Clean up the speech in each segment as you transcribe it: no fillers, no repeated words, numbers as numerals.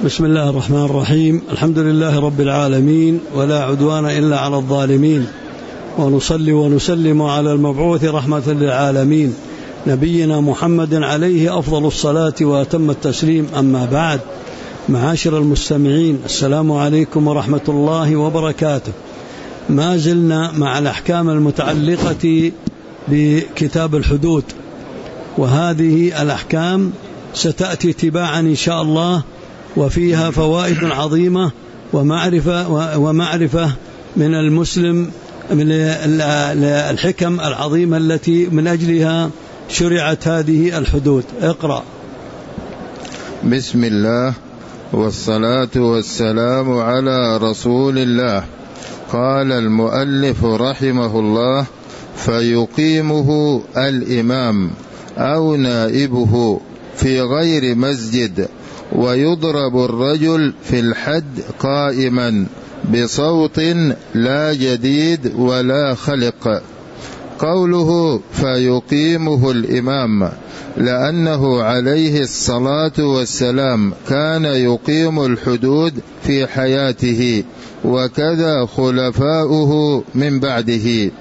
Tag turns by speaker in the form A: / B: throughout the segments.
A: بسم الله الرحمن الرحيم. الحمد لله رب العالمين، ولا عدوان إلا على الظالمين، ونصلي ونسلم على المبعوث رحمة للعالمين نبينا محمد عليه أفضل الصلاة وأتم التسليم. أما بعد، معاشر المستمعين، السلام عليكم ورحمة الله وبركاته. ما زلنا مع الأحكام المتعلقة بكتاب الحدود، وهذه الأحكام ستأتي تباعا إن شاء الله، وفيها فوائد عظيمة ومعرفة من المسلم من الحكم العظيمة التي من أجلها شرعت هذه الحدود. اقرأ.
B: بسم الله والصلاة والسلام على رسول الله. قال المؤلف رحمه الله: فيقيمه الإمام أو نائبه في غير مسجد، ويضرب الرجل في الحد قائما بصوت لا جديد ولا خلق. قوله فيقيمه الإمام لأنه عليه الصلاة والسلام كان يقيم الحدود في حياته، وكذا خلفاؤه من بعده.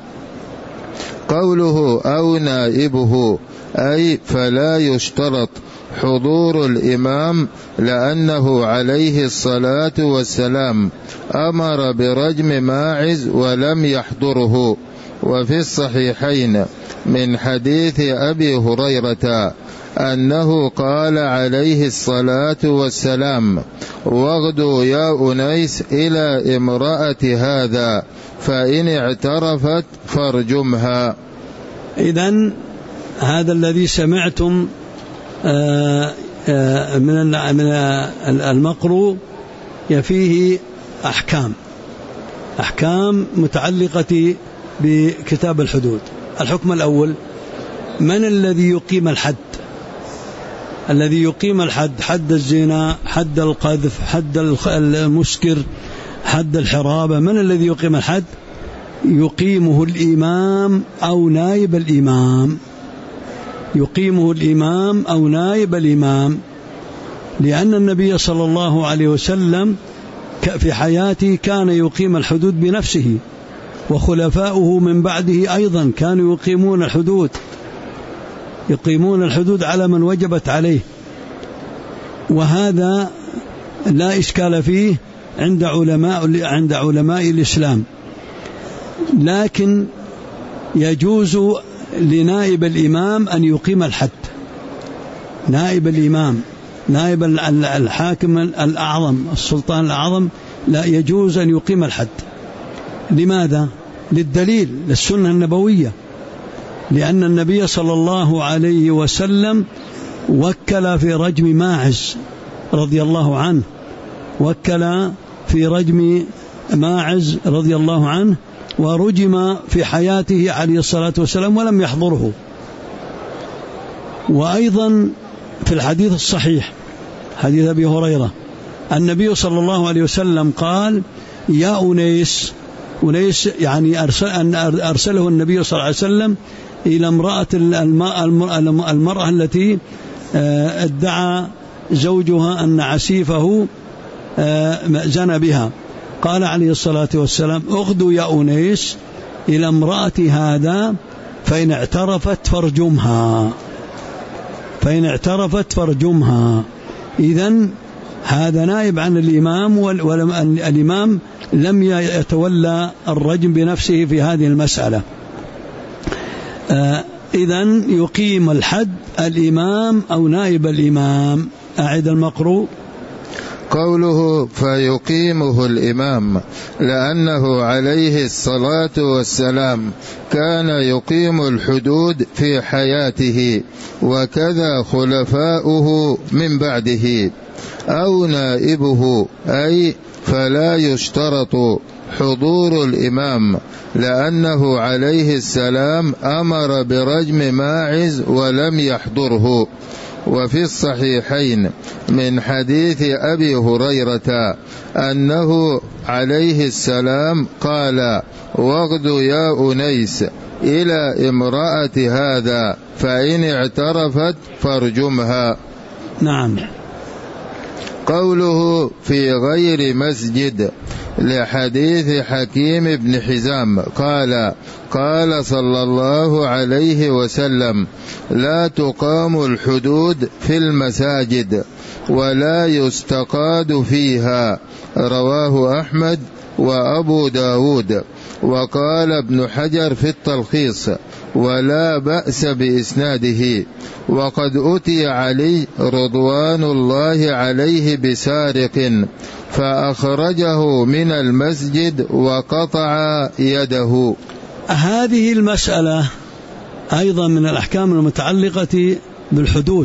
B: قوله أو نائبه أي فلا يشترط حضور الإمام، لأنه عليه الصلاة والسلام أمر برجم ماعز ولم يحضره. وفي الصحيحين من حديث أبي هريرة أنه قال عليه الصلاة والسلام: واغدوا يا أنيس إلى امرأة هذا، فإن اعترفت فارجمها.
A: إذن هذا الذي سمعتم من المقروء فيه أحكام متعلقة بكتاب الحدود. الحكم الأول: من الذي يقيم الحد؟ الذي يقيم الحد، حد الزنا، حد القذف، حد المسكر، حد الحرابة، من الذي يقيم الحد؟ يقيمه الإمام أو نائب الإمام. يقيمه الإمام أو نائب الإمام، لأن النبي صلى الله عليه وسلم في حياته كان يقيم الحدود بنفسه، وخلفاؤه من بعده أيضا كانوا يقيمون الحدود على من وجبت عليه، وهذا لا إشكال فيه عند علماء الإسلام. لكن يجوز لنائب الإمام أن يقيم الحد. نائب الإمام، نائب الحاكم الأعظم، السلطان الأعظم، لا يجوز أن يقيم الحد. لماذا؟ للدليل، للسنة النبوية، لأن النبي صلى الله عليه وسلم وكل في رجم ماعز رضي الله عنه، وكل في رجم ماعز رضي الله عنه، ورجم في حياته عليه الصلاة والسلام ولم يحضره. وأيضا في الحديث الصحيح حديث أبي هريرة النبي صلى الله عليه وسلم قال: يا أنيس يعني أرسله النبي صلى الله عليه وسلم إلى امرأة المرأة التي ادعى زوجها أن عسيفه زنى بها. قال عليه الصلاة والسلام: اغدوا يا أنيس إلى امرأة هذا، فإن اعترفت فارجمها. إذن هذا نائب عن الإمام، والإمام لم يتولى الرجم بنفسه في هذه المسألة. إذن يقيم الحد الإمام أو نائب الإمام. أعد المقروء.
B: قوله فيقيمه الإمام لأنه عليه الصلاة والسلام كان يقيم الحدود في حياته، وكذا خلفاؤه من بعده. أو نائبه أي فلا يشترط حضور الإمام، لأنه عليه السلام أمر برجم ماعز ولم يحضره. وفي الصحيحين من حديث أبي هريرة أنه عليه السلام قال: واغدوا يا أنيس إلى امرأة هذا، فإن اعترفت فارجمها.
A: نعم.
B: قوله في غير مسجد لحديث حكيم بن حزام قال صلى الله عليه وسلم: لا تقام الحدود في المساجد ولا يستقاد فيها. رواه أحمد وأبو داود. وقال ابن حجر في التلخيص: ولا بأس بإسناده. وقد أتي علي رضوان الله عليه بسارق فأخرجه من المسجد وقطع يده.
A: هذه المسألة أيضا من الأحكام المتعلقة بالحدود،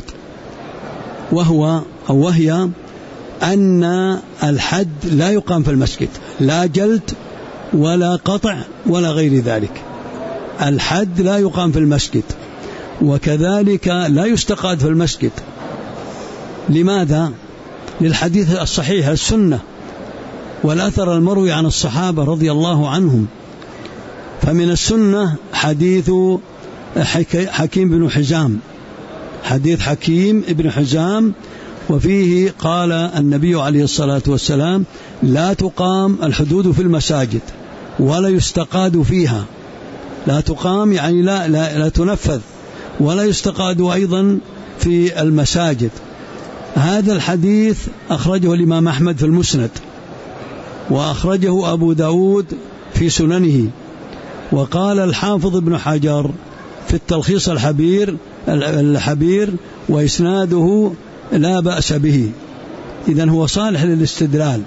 A: وهي أن الحد لا يقام في المسجد، لا جلد ولا قطع ولا غير ذلك. الحد لا يقام في المسجد، وكذلك لا يستقاد في المسجد. لماذا؟ للحديث الصحيح السنة والأثر المروي عن الصحابة رضي الله عنهم. فمن السنة حديث حكيم بن حزام، حديث حكيم بن حزام، وفيه قال النبي عليه الصلاة والسلام: لا تقام الحدود في المساجد ولا يستقاد فيها. لا تقام يعني لا تنفذ، ولا يستقاد أيضا في المساجد. هذا الحديث أخرجه الإمام أحمد في المسند، وأخرجه أبو داود في سننه. وقال الحافظ ابن حجر في التلخيص الحبير وإسناده لا بأس به، إذن هو صالح للاستدلال.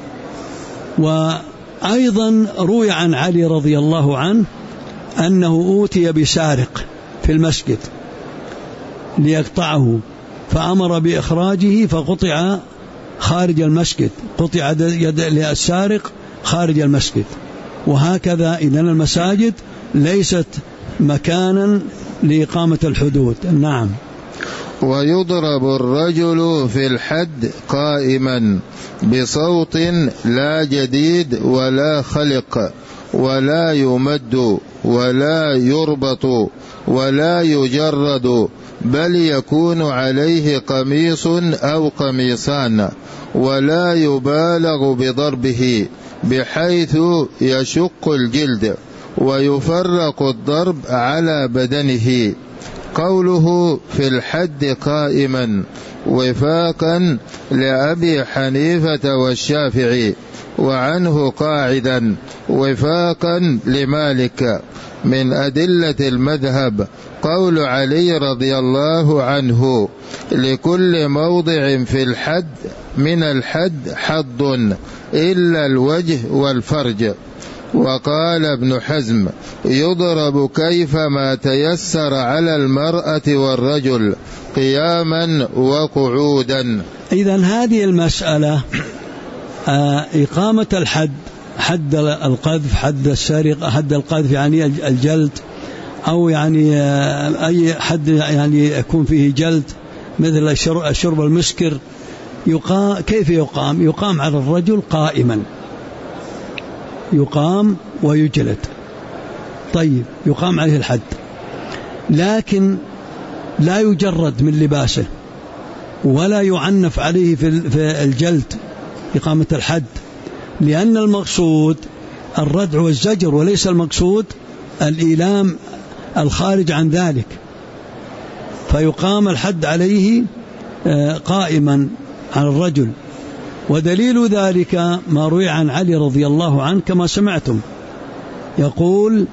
A: وأيضا روي عن علي رضي الله عنه أنه أوتي بسارق في المسجد ليقطعه، فأمر بإخراجه فقطع خارج المسجد، قطع يد السارق خارج المسجد. وهكذا إذن المساجد ليست مكانا لإقامة الحدود. نعم.
B: ويضرب الرجل في الحد قائما بصوت لا جديد ولا خلق، ولا يمد ولا يربط ولا يجرد، بل يكون عليه قميص أو قميصان، ولا يبالغ بضربه بحيث يشق الجلد، ويفرق الضرب على بدنه. قوله في الحد قائما وفاقا لأبي حنيفة والشافعي، وعنه قاعدا وفاقا لمالك. من أدلة المذهب قول علي رضي الله عنه: لكل موضع في الحد من الحد حد إلا الوجه والفرج. وقال ابن حزم: يضرب كيفما تيسر على المرأة والرجل قياما وقعودا.
A: إذن هذه المسألة إقامة الحد، حد القذف، حد السرقة، حد القذف يعني الجلد، أو يعني أي حد يعني يكون فيه جلد مثل الشرب المسكر. كيف يقام؟ يقام على الرجل قائما، يقام ويجلد. طيب، يقام عليه الحد، لكن لا يجرد من لباسه ولا يعنف عليه في الجلد إقامة الحد، لأن المقصود الردع والزجر، وليس المقصود الإيلام الخارج عن ذلك. فيقام الحد عليه قائما على الرجل. ودليل ذلك ما روي عن علي رضي الله عنه كما سمعتم، يقول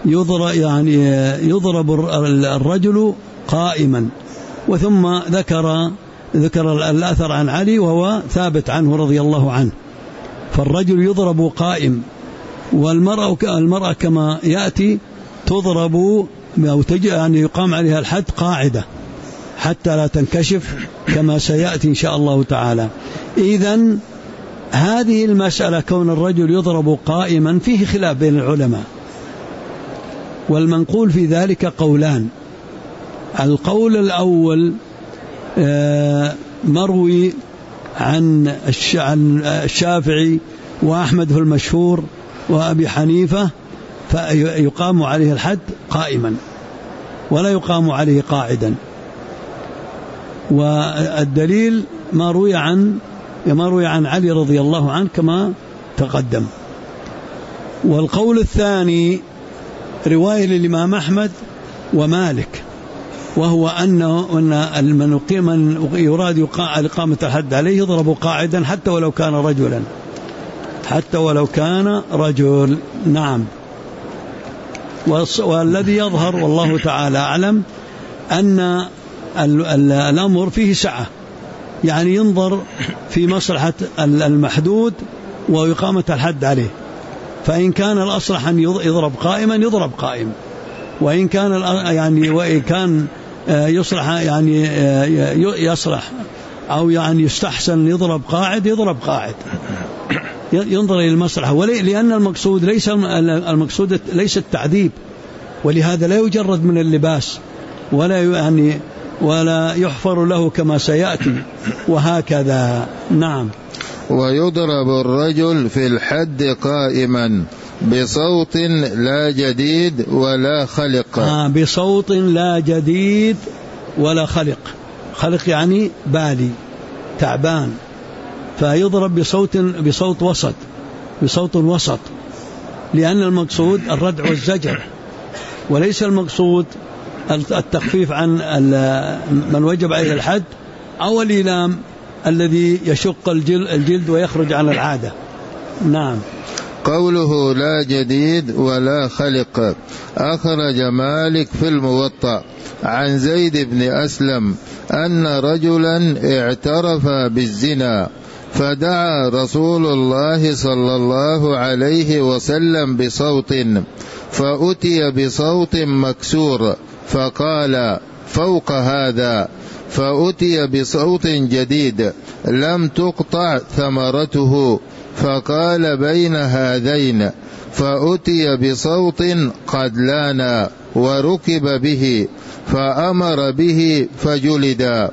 A: يضرب الرجل قائما. وثم ذكر الأثر عن علي وهو ثابت عنه رضي الله عنه. فالرجل يضرب قائم، والمرأة كما يأتي تضرب أو يعني يقام عليها الحد قاعدة حتى لا تنكشف كما سيأتي إن شاء الله تعالى. إذن هذه المسألة كون الرجل يضرب قائما فيه خلاف بين العلماء، والمنقول في ذلك قولان. القول الأول مروي عن الشافعي وأحمد في المشهور وأبي حنيفة، فيقام عليه الحد قائما ولا يقام عليه قاعدا. والدليل ما روي عن كما روي عن علي رضي الله عنه كما تقدم. والقول الثاني رواية للإمام أحمد ومالك، وهو أن من يراد إقامة الحد عليه يضرب قاعدا حتى ولو كان رجلا، حتى ولو كان رجل. نعم. والذي يظهر والله تعالى أعلم أن الأمر فيه سعة، يعني ينظر في مصلحة المحدود وإقامة الحد عليه، فإن كان الأصلح أن يضرب قائما يضرب قائم، وإن كان يصلح يعني يصلح أو يعني يستحسن يضرب قاعد يضرب قاعد، ينظر إلى المصلحة، لأن المقصود ليس التعذيب، ولهذا لا يجرد من اللباس ولا يحفر له كما سيأتي وهكذا. نعم.
B: ويضرب الرجل في الحد قائما بصوت لا جديد ولا خلق.
A: بصوت لا جديد ولا خلق. خلق يعني بالي تعبان، فيضرب بصوت وسط، بصوت وسط، لأن المقصود الردع والزجر، وليس المقصود التخفيف عن من وجب عليه الحد أو الإيلام الذي يشق الجلد ويخرج عن العادة. نعم.
B: قوله لا جديد ولا خلق أخرج مالك في الموطأ عن زيد بن أسلم أن رجلا اعترف بالزنا، فدعا رسول الله صلى الله عليه وسلم بصوت، فأتي بصوت مكسور فقال فوق هذا، فأتي بصوت جديد لم تقطع ثمرته فقال بين هذين، فأتي بصوت قد لانا وركب به فأمر به فجلدا.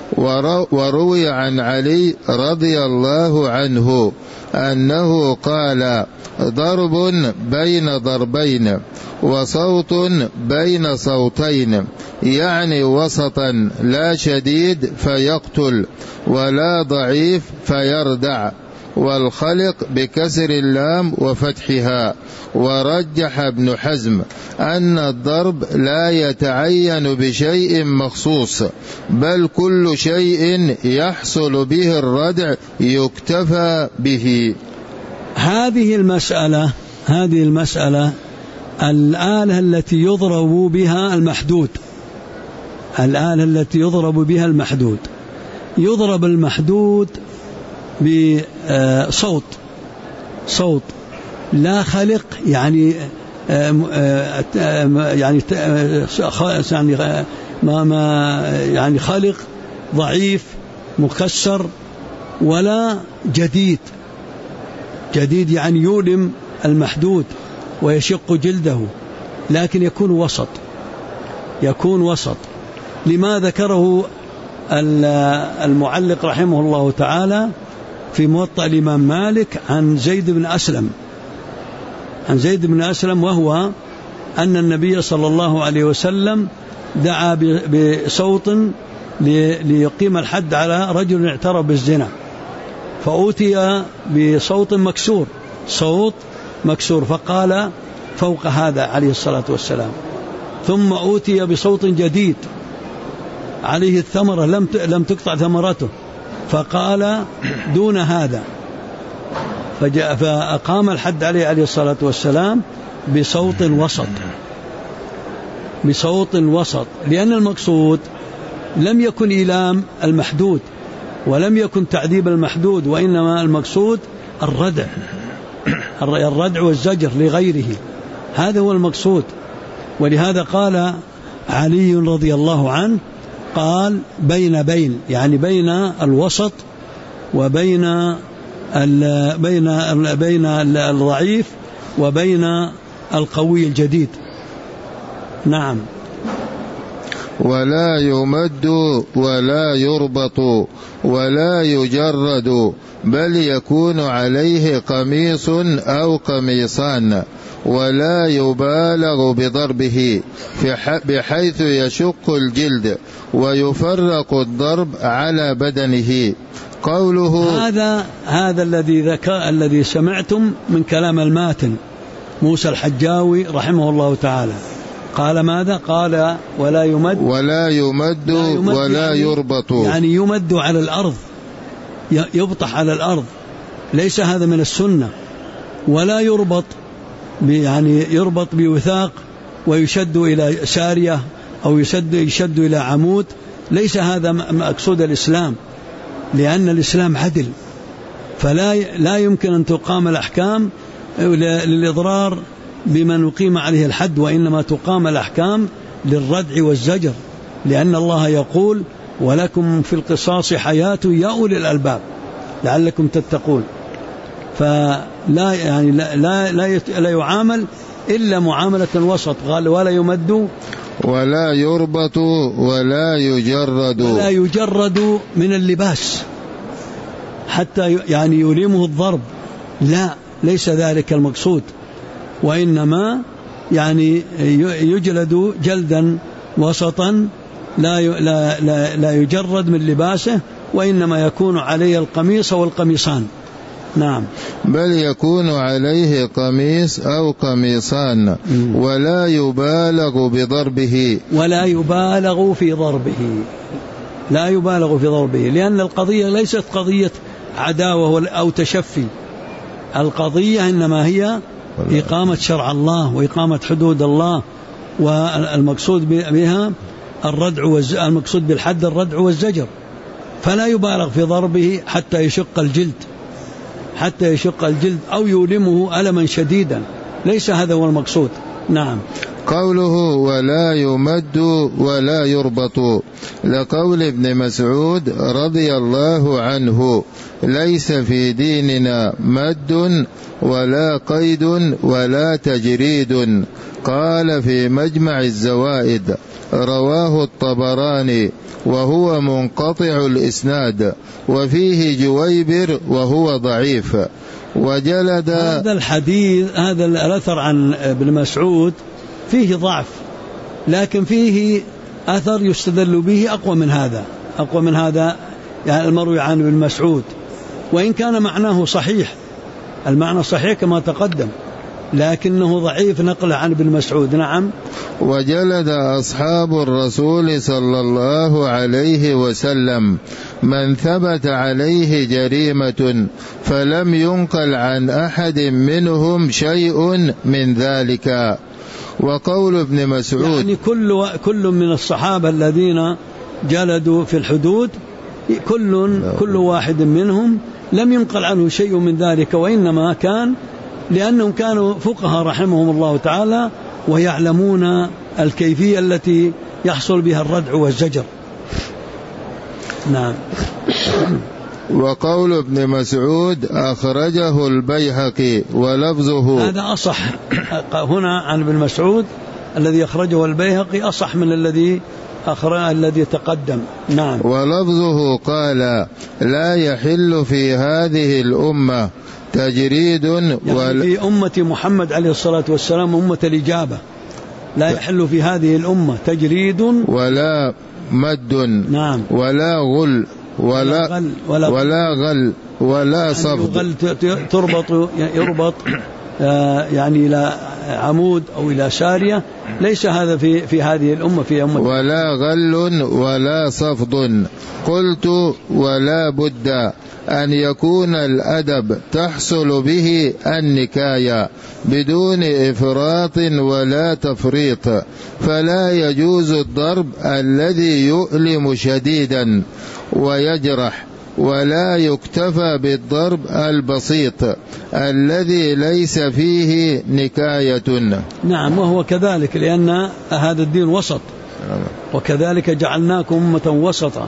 B: وروي عن علي رضي الله عنه أنه قال ضرب بين ضربين وصوت بين صوتين، يعني وسطا لا شديد فيقتل ولا ضعيف فيردع، والخلق بكسر اللام وفتحها. ورجح ابن حزم أن الضرب لا يتعين بشيء مخصوص، بل كل شيء يحصل به الردع يكتفى به.
A: هذه المسألة الآلة التي يضرب بها المحدود، الآلة التي يضرب بها المحدود، يضرب المحدود بصوت لا خلق، يعني خلق ضعيف مكسر، ولا جديد يعني يؤلم المحدود ويشق جلده، لكن يكون وسط. لما ذكره المعلق رحمه الله تعالى في موطأ الإمام مالك عن زيد بن أسلم، وهو أن النبي صلى الله عليه وسلم دعا بصوت ليقيم الحد على رجل اعترف بالزنا، فأوتي بصوت مكسور فقال فوق هذا عليه الصلاة والسلام، ثم أوتي بصوت جديد عليه الثمرة لم تقطع ثمرته فقال دون هذا، فأقام الحد عليه الصلاة والسلام بصوت وسط، لأن المقصود لم يكن إيلام المحدود ولم يكن تعذيب المحدود، وإنما المقصود الردع والزجر لغيره، هذا هو المقصود. ولهذا قال علي رضي الله عنه قال بين يعني بين الوسط وبين بين الضعيف وبين القوي الجديد. نعم.
B: ولا يمد ولا يربط ولا يجرد، بل يكون عليه قميص أو قميصان، ولا يبالغ بضربه بحيث يشق الجلد ويفرق الضرب على بدنه. قوله
A: هذا الذي سمعتم من كلام الماتن موسى الحجاوي رحمه الله تعالى. قال ماذا؟ قال ولا يمد ولا يربط، يعني يمد على الأرض، يبطح على الأرض، ليس هذا من السنة. ولا يربط، يعني يربط بوثاق ويشد إلى سارية أو يشد إلى عمود، ليس هذا مقصود الإسلام، لأن الإسلام عدل، فلا يمكن أن تقام الأحكام للإضرار بمن يقيم عليه الحد، وإنما تقام الأحكام للردع والزجر، لأن الله يقول ولكم في القصاص حياة يا أولي الألباب لعلكم تتقون. فلا يعني لا يعامل إلا معاملة وسط. قال ولا يمد
B: ولا يربط ولا يجرد
A: من اللباس حتى يعني يليمه الضرب، لا، ليس ذلك المقصود، وإنما يعني يجلد جلدا وسطا لا يجرد من لباسه، وإنما يكون عليه القميص والقميصان. نعم.
B: بل يكون عليه قميص أو قميصان. ولا يبالغ بضربه،
A: ولا يبالغ في ضربه، لا يبالغ في ضربه، لأن القضية ليست قضية عداوة أو تشفي، القضية إنما هي إقامة شرع الله وإقامة حدود الله، والمقصود بها الردع المقصود بالحد الردع والزجر، فلا يبالغ في ضربه حتى يشق الجلد أو يؤلمه ألما شديدا، ليس هذا هو المقصود. نعم.
B: قوله ولا يمد ولا يربط لقول ابن مسعود رضي الله عنه ليس في ديننا مد ولا قيد ولا تجريد. قال في مجمع الزوائد رواه الطبراني وهو منقطع الإسناد، وفيه جويبر وهو ضعيف. وجلد
A: هذا الحديث، هذا الأثر عن ابن مسعود فيه ضعف، لكن فيه أثر يستدل به أقوى من هذا يعني المروي عن ابن مسعود، وإن كان معناه صحيح، المعنى صحيح كما تقدم، لكنه ضعيف نقل عن ابن مسعود. نعم.
B: وجلد أصحاب الرسول صلى الله عليه وسلم من ثبت عليه جريمة فلم ينقل عن أحد منهم شيء من ذلك. وقول ابن مسعود
A: يعني كل من الصحابة الذين جلدوا في الحدود كل واحد منهم لم ينقل عنه شيء من ذلك، وإنما كان لأنهم كانوا فقهاء رحمهم الله تعالى ويعلمون الكيفية التي يحصل بها الردع والزجر. نعم.
B: وقول ابن مسعود أخرجه البيهقي ولفظه،
A: هذا أصح هنا عن ابن مسعود، الذي أخرجه البيهقي أصح من الذي تقدم. نعم.
B: ولفظه قال لا يحل في هذه الأمة تجريد،
A: يعني في أمة محمد عليه الصلاة والسلام أمة الإجابة، لا يحل في هذه الأمة تجريد ولا
B: مد.
A: نعم.
B: ولا غل ولا غل ولا صفد.
A: يربط يعني إلى عمود أو إلى سارية، ليس هذا في هذه الأمة، في أمة
B: ولا غل ولا صفد. قلت ولا بد أن يكون الأدب تحصل به النكاية بدون إفراط ولا تفريط، فلا يجوز الضرب الذي يؤلم شديدا ويجرح، ولا يكتفى بالضرب البسيط الذي ليس فيه نكاية.
A: نعم. وهو كذلك، لأن هذا الدين وسط، وكذلك جعلناكم أمة وسطا،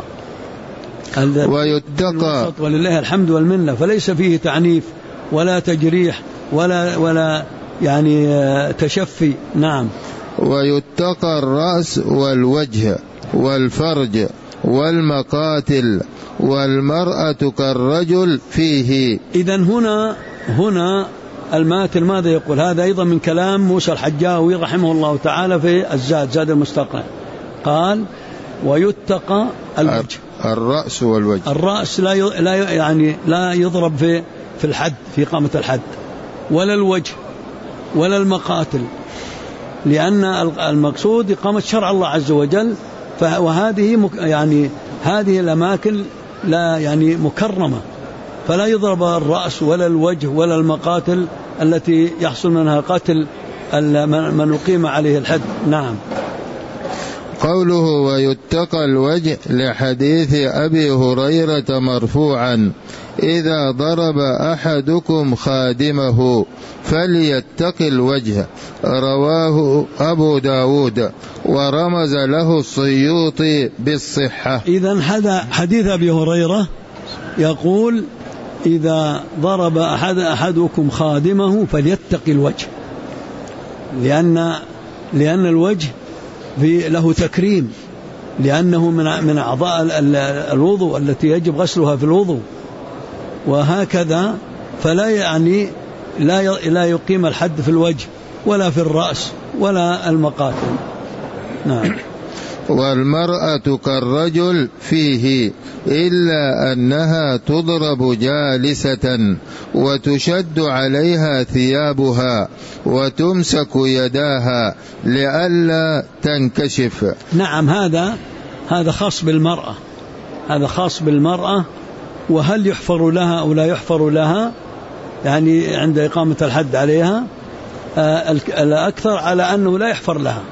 B: ويتقى
A: ولله الحمد والمنة، فليس فيه تعنيف ولا تجريح ولا يعني تشفي. نعم.
B: ويتقى الرأس والوجه والفرج والمقاتل والمرأة كالرجل فيه.
A: إذن هنا الماتن ماذا يقول؟ هذا أيضا من كلام موسى الحجاوي رحمه الله تعالى في زاد المستقنع، قال ويتقى
B: الرأس والوجه.
A: الرأس لا يضرب في الحد، في إقامة الحد، ولا الوجه ولا المقاتل، لأن المقصود إقامة شرع الله عز وجل. وهذه هذه الأماكن لا مكرمة، فلا يضرب الرأس ولا الوجه ولا المقاتل التي يحصل منها قتل من أقيم عليه الحد. نعم.
B: قوله ويتقى الوجه لحديث أبي هريرة مرفوعا: إذا ضرب أحدكم خادمه فليتق الوجه، رواه أبو داود، ورمز له السيوطي بالصحة.
A: إذن هذا حديث أبي هريرة يقول: إذا ضرب أحدكم خادمه فليتق الوجه، لأن الوجه له تكريم، لأنه من أعضاء الوضوء التي يجب غسلها في الوضوء، وهكذا فلا لا يقيم الحد في الوجه ولا في الرأس ولا المقاتل. نعم.
B: والمرأة كالرجل فيه، إلا أنها تضرب جالسة وتشد عليها ثيابها وتمسك يداها لئلا تنكشف.
A: نعم، هذا خاص بالمرأة، هذا خاص بالمرأة. وهل يحفر لها أو لا يحفر لها عند إقامة الحد عليها؟ الأكثر على أنه لا يحفر لها،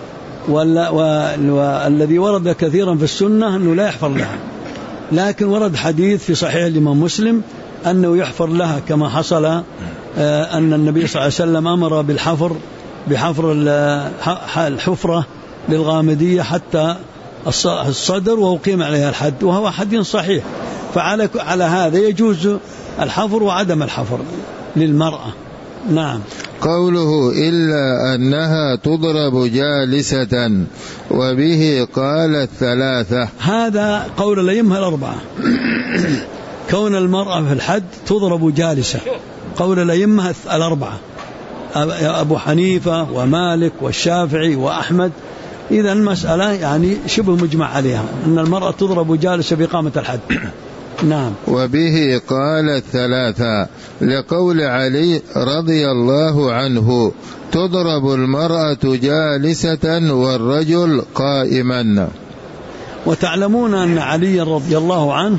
A: والذي ورد كثيرا في السنة أنه لا يحفر لها، لكن ورد حديث في صحيح الإمام مسلم أنه يحفر لها، كما حصل أن النبي صلى الله عليه وسلم أمر بحفر الحفرة للغامدية حتى الصدر وأقيم عليها الحد، وهو حديث صحيح. فعلى هذا يجوز الحفر وعدم الحفر للمرأة. نعم.
B: قوله إلا أنها تضرب جالسة، وبه قال الثلاثة،
A: هذا قول الأئمة الأربعة. كون المرأة في الحد تضرب جالسة قول الأئمة الأربعة، أبو حنيفة ومالك والشافعي وأحمد. إذا المسألة شبه مجمع عليها أن المرأة تضرب جالسة بإقامة الحد. نعم.
B: وبه قال الثلاثة، لقول علي رضي الله عنه: تضرب المرأة جالسة والرجل قائما.
A: وتعلمون أن علي رضي الله عنه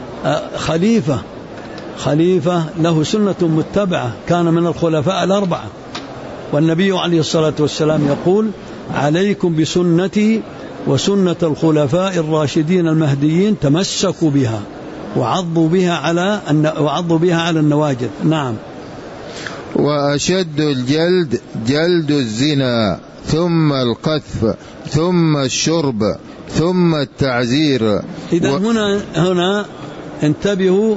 A: خليفة له سنة متبعة، كان من الخلفاء الأربعة، والنبي عليه الصلاة والسلام يقول: عليكم بسنتي وسنة الخلفاء الراشدين المهديين، تمسكوا بها وعضوا بها على النواجذ. نعم.
B: وأشد الجلد جلد الزنا، ثم القذف، ثم الشرب، ثم التعزير.
A: إذا هنا انتبهوا،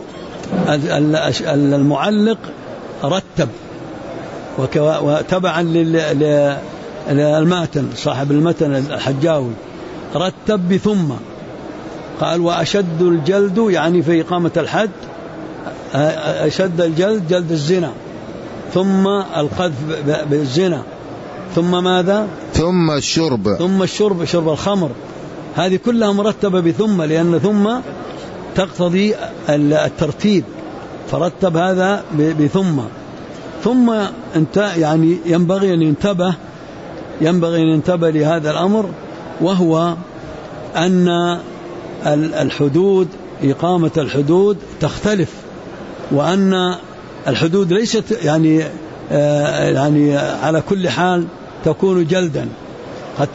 A: المعلق رتب وتبعا للماتن، صاحب المتن الحجاوي رتب بثم، قال: وأشد الجلد في إقامة الحد، أشد الجلد جلد الزنا، ثم القذف بالزنا، ثم ماذا؟
B: ثم الشرب،
A: شرب الخمر. هذه كلها مرتبة بثم، لأن ثم تقتضي الترتيب، فرتب هذا بثم. ثم انت ينبغي أن ينتبه لهذا الأمر، وهو أن الحدود، إقامة الحدود تختلف، وأن الحدود ليست على كل حال تكون جلدا، قد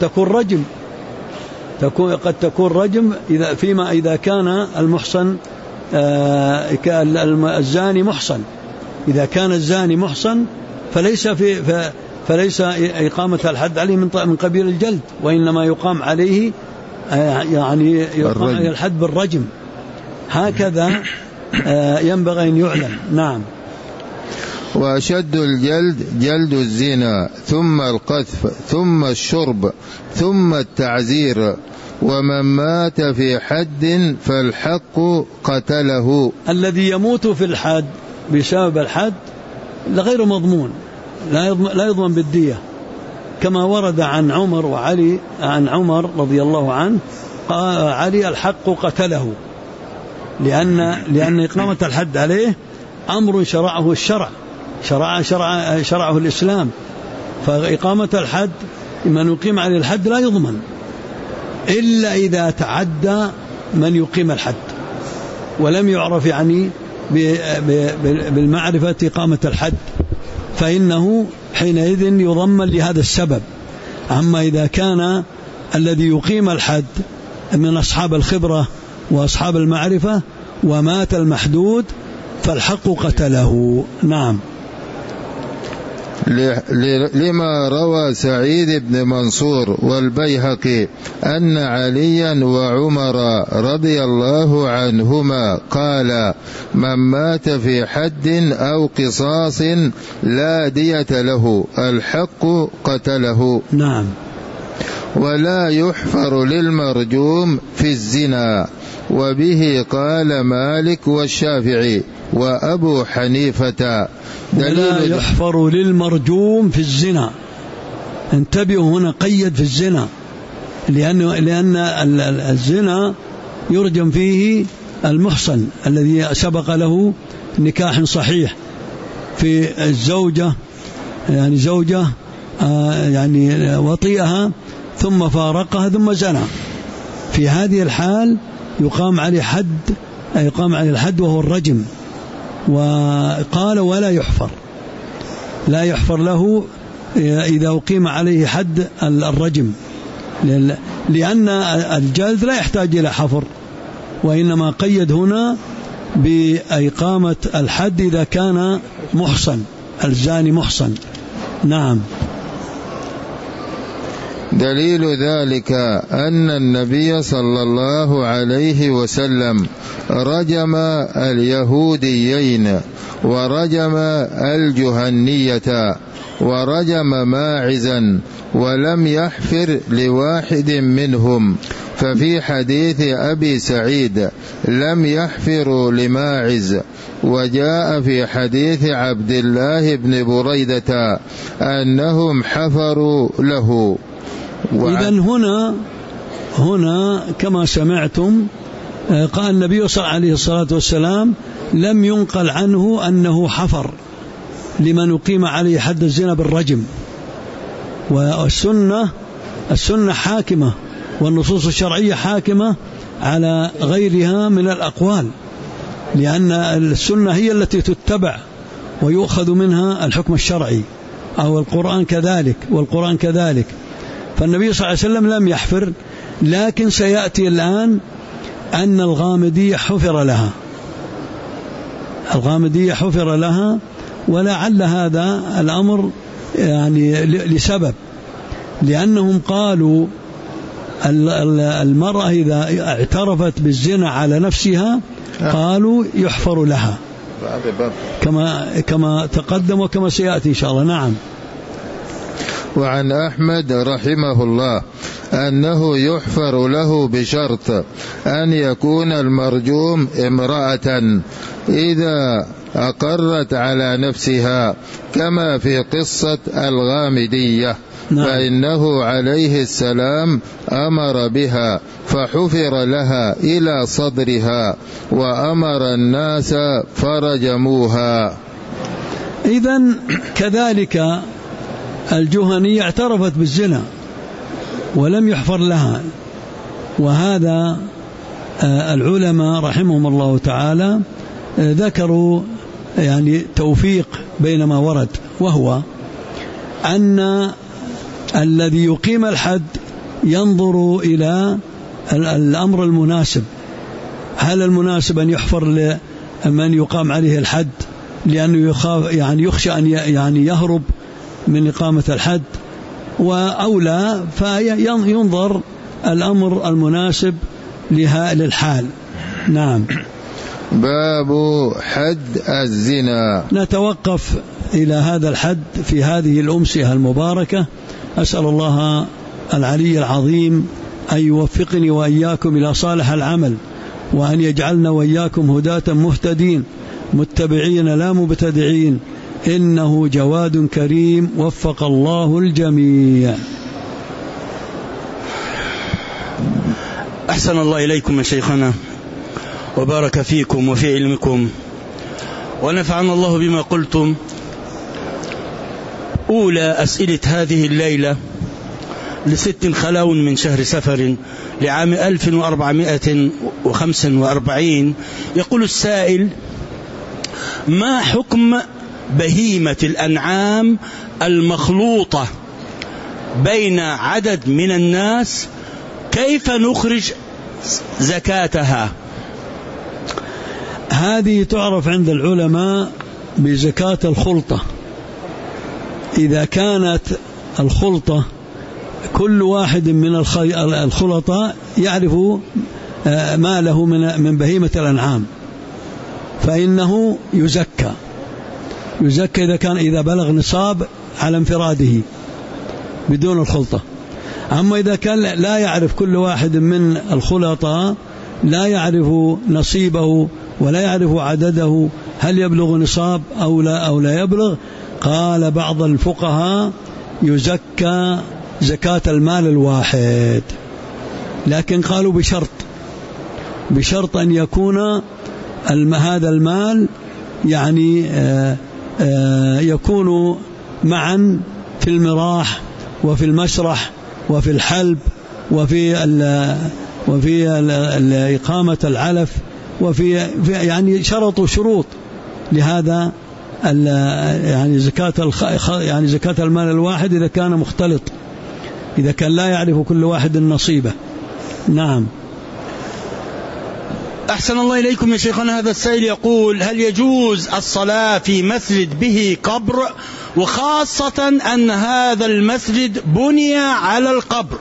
A: تكون رجم إذا كان المحصن الزاني محصن. إذا كان الزاني محصن فليس إقامة الحد عليه من قبيل الجلد، وإنما يقام عليه يقام عليه الحد بالرجم. هكذا ينبغي أن يعلم. نعم.
B: وأشد الجلد جلد الزنا، ثم القذف، ثم الشرب، ثم التعزير. ومن مات في حد فالحق قتله. الذي
A: يموت في الحد بسبب الحد لغير مضمون، لا يضمن بالدية، كما ورد عن عمر وعلي، عن عمر رضي الله عنه علي الحق قتله، لأن إقامة الحد عليه أمر شرعه الشرع، شرعه الإسلام. فإقامة الحد من يقيم عليه الحد لا يضمن إلا إذا تعدى من يقيم الحد ولم يعرف يعني بالمعرفة إقامة الحد، فإنه حينئذ يضمن لهذا السبب. أما إذا كان الذي يقيم الحد من أصحاب الخبرة وأصحاب المعرفة ومات المحدود فالحق قتله. نعم.
B: لما روى سعيد بن منصور والبيهقي أن عليا وعمر رضي الله عنهما قال: من مات في حد أو قصاص لا دية له الحق قتله.
A: نعم.
B: ولا يحفر للمرجوم في الزنا، وبه قال مالك والشافعي وأبو حنيفة.
A: لا يحفر للمرجوم في الزنا. انتبهوا هنا، قيد في الزنا، لأن الزنا يرجم فيه المحصن الذي سبق له نكاح صحيح، في الزوجة يعني زوجة يعني وطيئها ثم فارقها ثم زنا، في هذه الحال يقام عليه الحد وهو الرجم. وقال: ولا يحفر، لا يحفر له إذا أقيم عليه حد الرجم، لأن الجلد لا يحتاج إلى حفر، وإنما قيد هنا بإقامة الحد إذا كان محصن، الزاني محصن. نعم.
B: دليل ذلك أن النبي صلى الله عليه وسلم رجم اليهوديين ورجم الجهنية ورجم ماعزا ولم يحفر لواحد منهم. ففي حديث أبي سعيد: لم يحفروا لماعز. وجاء في حديث عبد الله بن بريدة أنهم حفروا له.
A: إذن هنا كما سمعتم قال النبي صلى الله عليه الصلاة والسلام: لم ينقل عنه أنه حفر لمن أقيم عليه حد الزنا بالرجم. والسنة حاكمة، والنصوص الشرعية حاكمة على غيرها من الأقوال، لأن السنة هي التي تتبع ويؤخذ منها الحكم الشرعي، أو القرآن كذلك. فالنبي صلى الله عليه وسلم لم يحفر، لكن سيأتي الآن أن الغامدية حفر لها، ولعل هذا الأمر يعني لسبب، لأنهم قالوا المرأة إذا اعترفت بالزنا على نفسها قالوا يحفر لها، كما تقدم وكما سيأتي إن شاء الله. نعم.
B: وعن أحمد رحمه الله أنه يحفر له بشرط أن يكون المرجوم امرأة إذا أقرت على نفسها، كما في قصة الغامدية.
A: نعم.
B: فإنه عليه السلام أمر بها فحفر لها إلى صدرها وأمر الناس فرجموها.
A: إذن كذلك الجهنية اعترفت بالزنا ولم يحفر لها، وهذا العلماء رحمهم الله تعالى ذكروا يعني توفيق بين ما ورد، وهو أن الذي يقيم الحد ينظر إلى الأمر المناسب. هل المناسب أن يحفر لمن يقام عليه الحد لأنه يخشى أن يهرب من إقامة الحد، أو لا، فينظر الأمر المناسب للحال. نعم.
B: باب حد الزنا.
A: نتوقف إلى هذا الحد في هذه الأمسية المباركة. أسأل الله العلي العظيم أن يوفقني وإياكم إلى صالح العمل، وأن يجعلنا وإياكم هداة مهتدين متبعين لا مبتدعين، إنه جواد كريم وفق الله الجميع.
C: أحسن الله إليكم يا شيخنا وبارك فيكم وفي علمكم ونفعنا الله بما قلتم. أولى أسئلة هذه الليلة ل6 خلو من شهر سفر لعام 1445. يقول السائل: ما حكم بهيمة الأنعام المخلوطة بين عدد من الناس؟ كيف نخرج زكاتها؟
A: هذه تعرف عند العلماء بزكاة الخلطة. إذا كانت الخلطة كل واحد من الخلطاء يعرف ما له من بهيمة الأنعام فإنه يزكى إذا بلغ نصاب على انفراده بدون الخلطة. أما إذا كان لا يعرف كل واحد من الخلطاء، لا يعرف نصيبه ولا يعرف عدده هل يبلغ نصاب أو لا يبلغ، قال بعض الفقهاء يزكى زكاة المال الواحد، لكن قالوا بشرط أن يكون هذا المال يعني يكون معا في المراح وفي المسرح وفي الحلب وفي إقامة العلف وفي يعني شرطوا شروط لهذا يعني زكاة المال الواحد إذا كان مختلط، إذا كان لا يعرف كل واحد نصيبه. نعم.
C: أحسن الله إليكم يا شيخنا. هذا السائل يقول: هل يجوز الصلاة في مسجد به قبر، وخاصة أن هذا المسجد بني على القبر؟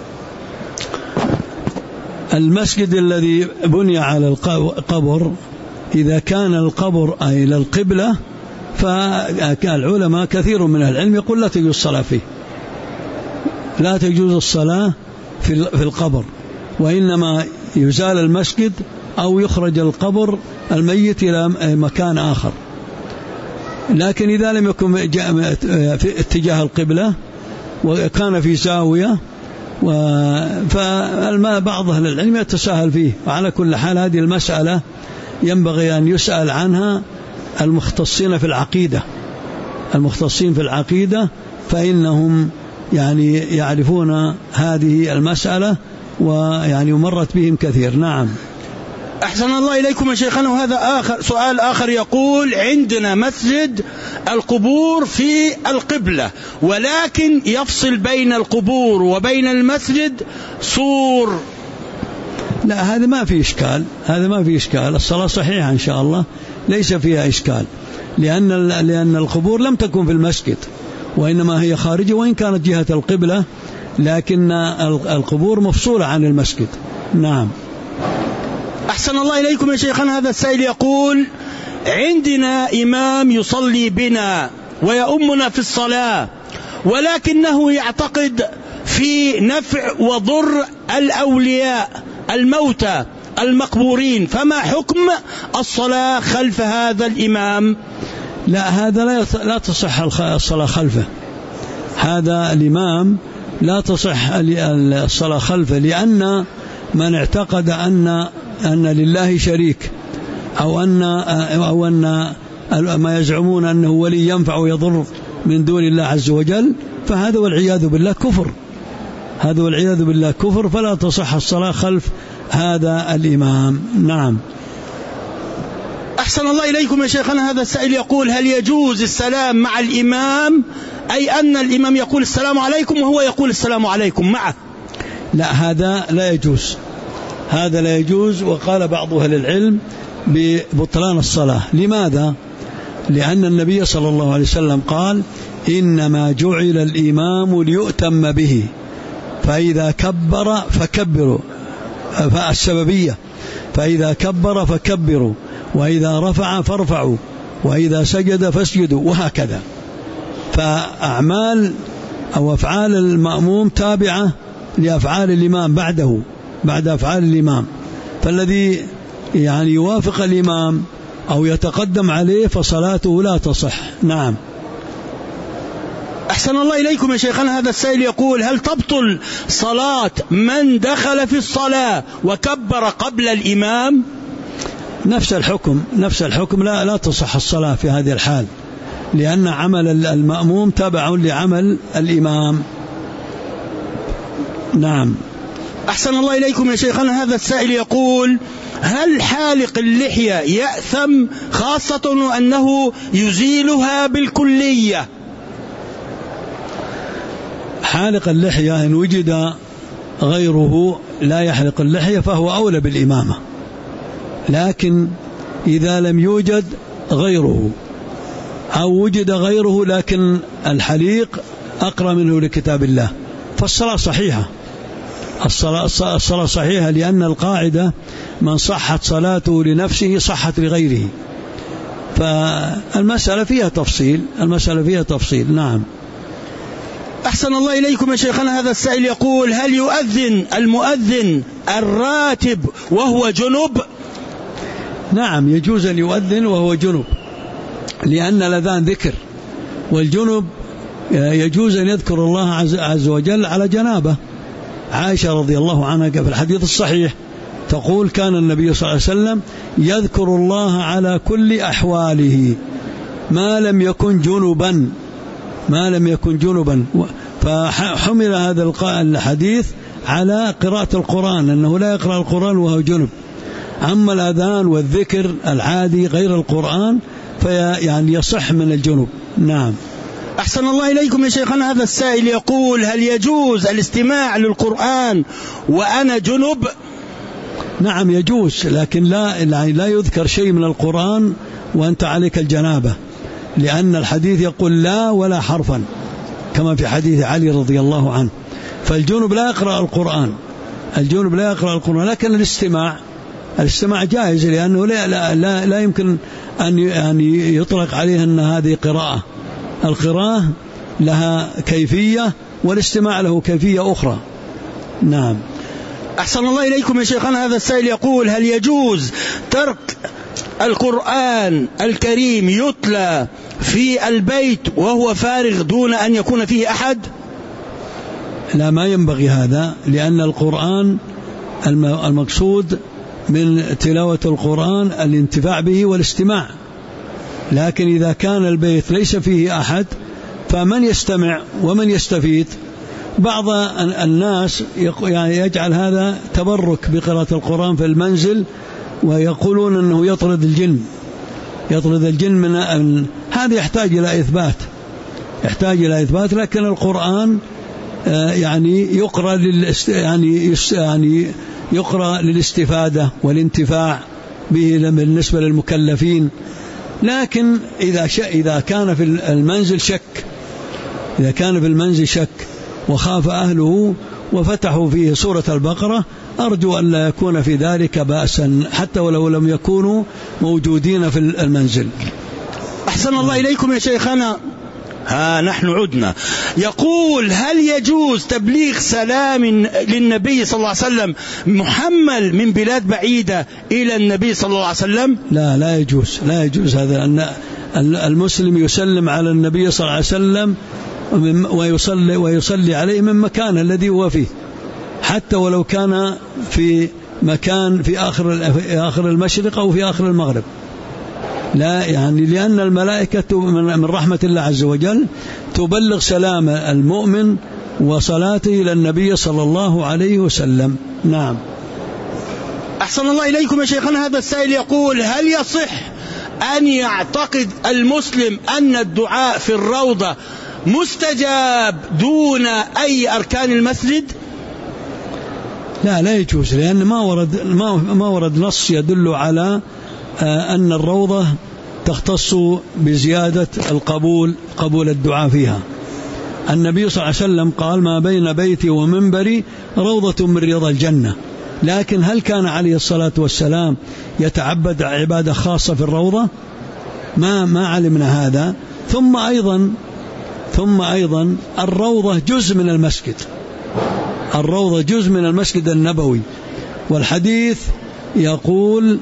A: المسجد الذي بني على القبر إذا كان القبر إلى القبلة فالعلماء كثير من العلم يقول لا تجوز الصلاة فيه، لا تجوز الصلاة في القبر، وإنما يزال المسجد أو يخرج القبر الميت إلى مكان آخر. لكن إذا لم يكن في اتجاه القبلة وكان في زاوية فبعض أهل العلم يتساهل فيه. وعلى كل حال هذه المسألة ينبغي أن يسأل عنها المختصين في العقيدة فإنهم يعني يعرفون هذه المسألة ويعني مرت بهم كثير. نعم.
C: أحسن الله إليكم يا شيخنا. وهذا سؤال آخر يقول: عندنا مسجد القبور في القبلة، ولكن يفصل بين القبور وبين المسجد سور.
A: لا، هذا ما في إشكال، الصلاة صحيحة إن شاء الله، ليس فيها إشكال، لأن القبور لم تكن في المسجد وإنما هي خارجة، وإن كانت جهة القبلة لكن القبور مفصولة عن المسجد. نعم.
C: أحسن الله إليكم يا شيخنا. هذا السائل يقول: عندنا إمام يصلي بنا ويؤمنا في الصلاة، ولكنه يعتقد في نفع وضر الأولياء الموتى المقبورين، فما حكم الصلاة خلف هذا الإمام؟
A: لا، هذا لا تصح الصلاة خلفه، هذا الإمام لا تصح الصلاة خلفه، لأن من اعتقد أن لله شريك أو أن ما يزعمون أنه ولي ينفع ويضر من دون الله عز وجل، فهذا والعياذ بالله كفر، فلا تصح الصلاة خلف هذا الإمام. نعم.
C: أحسن الله إليكم يا شيخنا. هذا السائل يقول: هل يجوز السلام مع الإمام، أي أن الإمام يقول السلام عليكم وهو يقول السلام عليكم معه؟
A: لا، هذا لا يجوز، وقال بعض أهل العلم ببطلان الصلاة. لماذا؟ لأن النبي صلى الله عليه وسلم قال: إنما جعل الإمام ليؤتم به، فإذا كبر فكبروا، فالسببية، فإذا كبر فكبروا، وإذا رفع فارفعوا، وإذا سجد فاسجدوا، وهكذا. فأعمال أو أفعال المأموم تابعة لأفعال الإمام بعد أفعال الإمام، فالذي يعني يوافق الإمام أو يتقدم عليه فصلاته لا تصح. نعم.
C: أحسن الله إليكم يا شيخنا. هذا السائل يقول: هل تبطل صلاة من دخل في الصلاة وكبر قبل الإمام؟
A: نفس الحكم لا تصح الصلاة في هذه الحال، لأن عمل المأموم تبع لعمل الإمام. نعم.
C: أحسن الله إليكم يا شيخنا. هذا السائل يقول: هل حالق اللحية يأثم، خاصة أنه يزيلها بالكلية؟
A: حالق اللحية إن وجد غيره لا يحلق اللحية فهو أولى بالإمامة، لكن إذا لم يوجد غيره أو وجد غيره لكن الحليق أقرأ منه لكتاب الله فالصلاة صحيحة. الصلاة صحيحة، لأن القاعدة: من صحت صلاته لنفسه صحت لغيره. فالمسألة فيها تفصيل. نعم.
C: أحسن الله إليكم يا شيخنا. هذا السائل يقول: هل يؤذن المؤذن الراتب وهو جنب؟
A: نعم، يجوز أن يؤذن وهو جنب، لأن الأذان ذكر، والجنب يجوز أن يذكر الله عز وجل على جنابه. عائشة رضي الله عنها في الحديث الصحيح تقول: كان النبي صلى الله عليه وسلم يذكر الله على كل أحواله ما لم يكن جنبا. فحمل هذا الحديث على قراءة القرآن، أنه لا يقرأ القرآن وهو جنب. أما الأذان والذكر العادي غير القرآن فيعني يصح من الجنب. نعم.
C: أحسن الله إليكم يا شيخنا. هذا السائل يقول: هل يجوز الاستماع للقرآن وأنا جنب؟
A: نعم يجوز، لكن لا يذكر شيء من القرآن وأنت عليك الجنابة، لأن الحديث يقول: لا ولا حرفا، كما في حديث علي رضي الله عنه. فالجنب لا يقرأ القرآن، لكن الاستماع جائز، لأنه لا يمكن أن يطلق عليه أن هذه قراءة. القراءة لها كيفية والاستماع له كيفية أخرى. نعم.
C: أحسن الله إليكم يا شيخنا. هذا السائل يقول: هل يجوز ترك القرآن الكريم يتلى في البيت وهو فارغ دون أن يكون فيه أحد؟
A: لا، ما ينبغي هذا، لأن القرآن المقصود من تلاوة القرآن الانتفاع به والاستماع، لكن إذا كان البيت ليس فيه أحد فمن يستمع ومن يستفيد؟ بعض الناس يجعل هذا تبرك بقراءة القرآن في المنزل، ويقولون أنه يطرد الجن من هذا يحتاج إلى إثبات، لكن القرآن يقرأ للاستفادة والانتفاع به بالنسبة للمكلفين. لكن إذا كان في المنزل شك وخاف أهله وفتحوا فيه سورة البقرة، أرجو أن لا يكون في ذلك بأسا، حتى ولو لم يكونوا موجودين في المنزل.
C: أحسن الله إليكم يا شيخنا. نحن عدنا. يقول: هل يجوز تبليغ سلام للنبي صلى الله عليه وسلم محمل من بلاد بعيدة إلى النبي صلى الله عليه وسلم؟
A: لا يجوز هذا، أن المسلم يسلم على النبي صلى الله عليه وسلم ويصلي عليه من مكان الذي هو فيه، حتى ولو كان في مكان في آخر المشرق أو في آخر المغرب. لا، لأن الملائكة من رحمة الله عز وجل تبلغ سلام المؤمن وصلاته إلى النبي صلى الله عليه وسلم. نعم.
C: أحسن الله إليكم يا شيخنا. هذا السائل يقول: هل يصح أن يعتقد المسلم أن الدعاء في الروضة مستجاب دون أي أركان المسجد؟
A: لا يجوز، لأن ما ورد نص يدل على أن الروضة تختص بزيادة قبول الدعاء فيها. النبي صلى الله عليه وسلم قال: ما بين بيتي ومنبري روضة من رياض الجنة. لكن هل كان عليه الصلاة والسلام يتعبد عبادة خاصة في الروضة؟ ما علمنا هذا. ثم أيضا الروضة جزء من المسجد النبوي، والحديث يقول: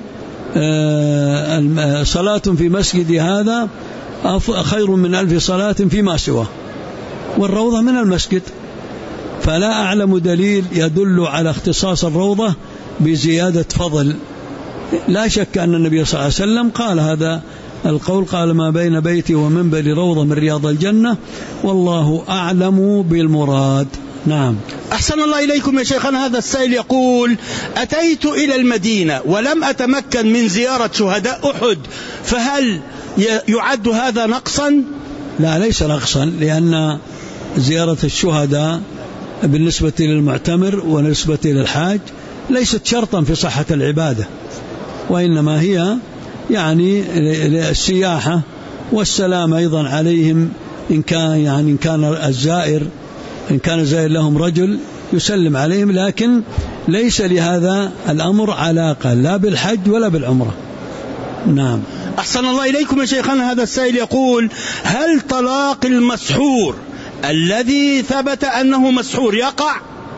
A: صلاة في مسجد هذا خير من 1000 صلاة فيما سواه. والروضة من المسجد، فلا أعلم دليل يدل على اختصاص الروضة بزيادة فضل. لا شك أن النبي صلى الله عليه وسلم قال هذا القول، قال ما بين بيتي ومنبري روضة من رياض الجنة، والله أعلم بالمراد. نعم.
C: أحسن الله إليكم يا شيخنا. هذا السائل يقول: أتيت إلى المدينة ولم أتمكن من زيارة شهداء أحد، فهل يعد هذا نقصا؟
A: لا، ليس نقصا، لأن زيارة الشهداء بالنسبة للمعتمر ونسبة للحاج ليست شرطا في صحة العبادة، وإنما هي يعني السياحة والسلام أيضا عليهم، إن كان الزائر لهم رجل يسلم عليهم، لكن ليس لهذا الأمر علاقة لا بالحج ولا بالعمرة. نعم.
C: أحسن الله إليكم يا شيخنا. هذا السائل يقول: هل طلاق المسحور الذي ثبت أنه مسحور يقع؟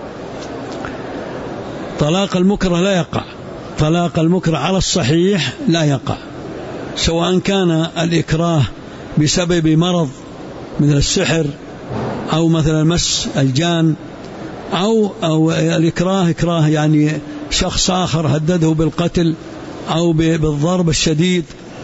A: طلاق المكره لا يقع. طلاق المكره على الصحيح لا يقع، سواء كان الإكراه بسبب مرض مثل السحر أو مثلا مس الجان، أو الإكراه يعني شخص آخر هدده بالقتل أو بالضرب الشديد.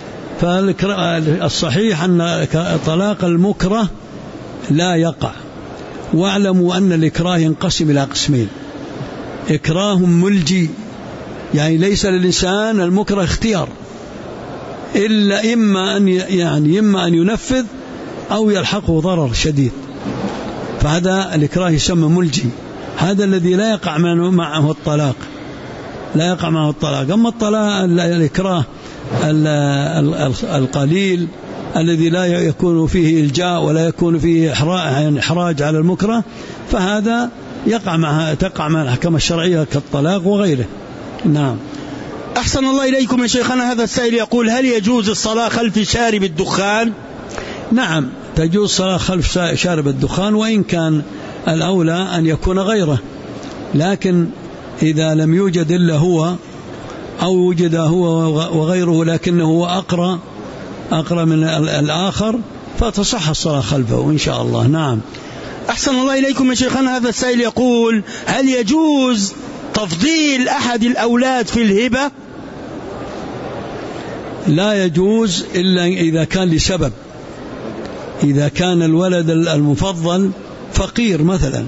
A: فالصحيح أن طلاق المكره لا يقع. واعلموا أن الإكراه ينقسم إلى قسمين: إكراه ملجي، يعني ليس للإنسان المكره اختيار، إلا إما أن ينفذ أو يلحقه ضرر شديد، فهذا الإكراه يسمى ملجي، هذا الذي لا يقع معه الطلاق، لا يقع معه الطلاق. أما الإكراه القليل الذي لا يكون فيه إلجاء ولا يكون فيه إحراج على المكره، فهذا تقع مع الأحكام الشرعية كالطلاق وغيره. نعم.
C: أحسن الله إليكم يا شيخنا. هذا السائل يقول: هل يجوز الصلاة خلف شارب الدخان؟
A: نعم، تجوز الصلاة خلف شارب الدخان، وإن كان الأولى أن يكون غيره، لكن إذا لم يوجد إلا هو أو وجد هو وغيره لكنه هو أقرى من الآخر، فتصح الصلاة خلفه إن شاء الله. نعم.
C: أحسن الله إليكم يا شيخنا. هذا السائل يقول: هل يجوز تفضيل أحد الأولاد في الهبة؟
A: لا يجوز إلا إذا كان لسبب. إذا كان الولد المفضل فقير مثلا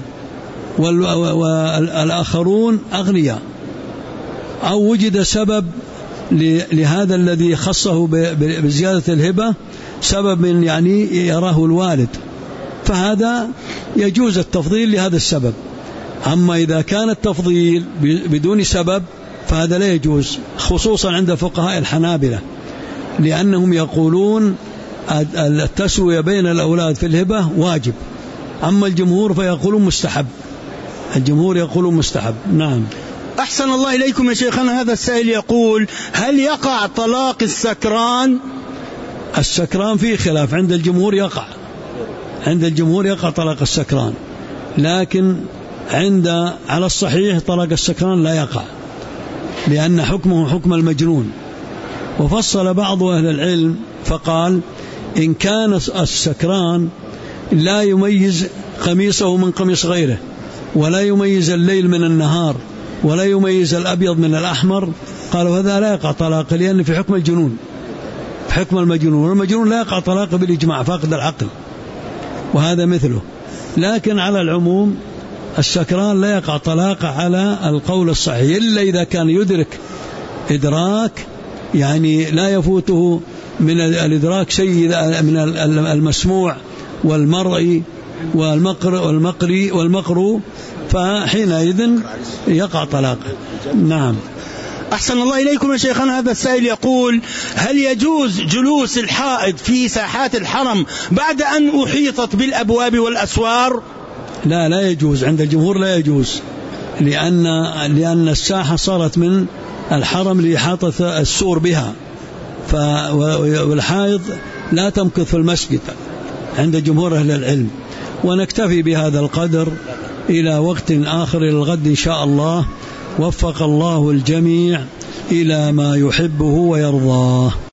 A: والآخرون أغنياء، أو وجد سبب لهذا الذي خصه بزيادة الهبة، سبب يعني يراه الوالد، فهذا يجوز التفضيل لهذا السبب. أما إذا كان التفضيل بدون سبب فهذا لا يجوز، خصوصا عند فقهاء الحنابلة، لأنهم يقولون التسوية بين الأولاد في الهبة واجب، أما الجمهور فيقولون مستحب. الجمهور يقولون مستحب. نعم.
C: أحسن الله إليكم يا شيخنا. هذا السائل يقول: هل يقع طلاق السكران؟
A: السكران فيه خلاف، عند الجمهور يقع طلاق السكران، لكن على الصحيح طلاق السكران لا يقع، لأن حكمه حكم المجنون. وفصل بعض أهل العلم فقال: إن كان السكران لا يميز قميصه من قميص غيره، ولا يميز الليل من النهار، ولا يميز الأبيض من الأحمر، قالوا هذا لا يقع طلاق، لأن في حكم الجنون، في حكم المجنون، والمجنون لا يقع طلاق بالإجماع، فاقد العقل، وهذا مثله. لكن على العموم السكران لا يقع طلاق على القول الصحيح، إلا إذا كان يدرك إدراك يعني لا يفوته من الإدراك شيء من المسموع والمرئي والمقروء، فحينئذ يقع طلاقه. نعم.
C: أحسن الله إليكم يا شيخنا. هذا السائل يقول: هل يجوز جلوس الحائض في ساحات الحرم بعد أن أحيطت بالأبواب والأسوار؟
A: لا يجوز، عند الجمهور لا يجوز، لأن الساحة صارت من الحرم لإحاطة السور بها، والحائض لا تمكث في المسجد عند جمهور أهل العلم. ونكتفي بهذا القدر إلى وقت آخر، إلى الغد إن شاء الله. وفق الله الجميع إلى ما يحبه ويرضاه.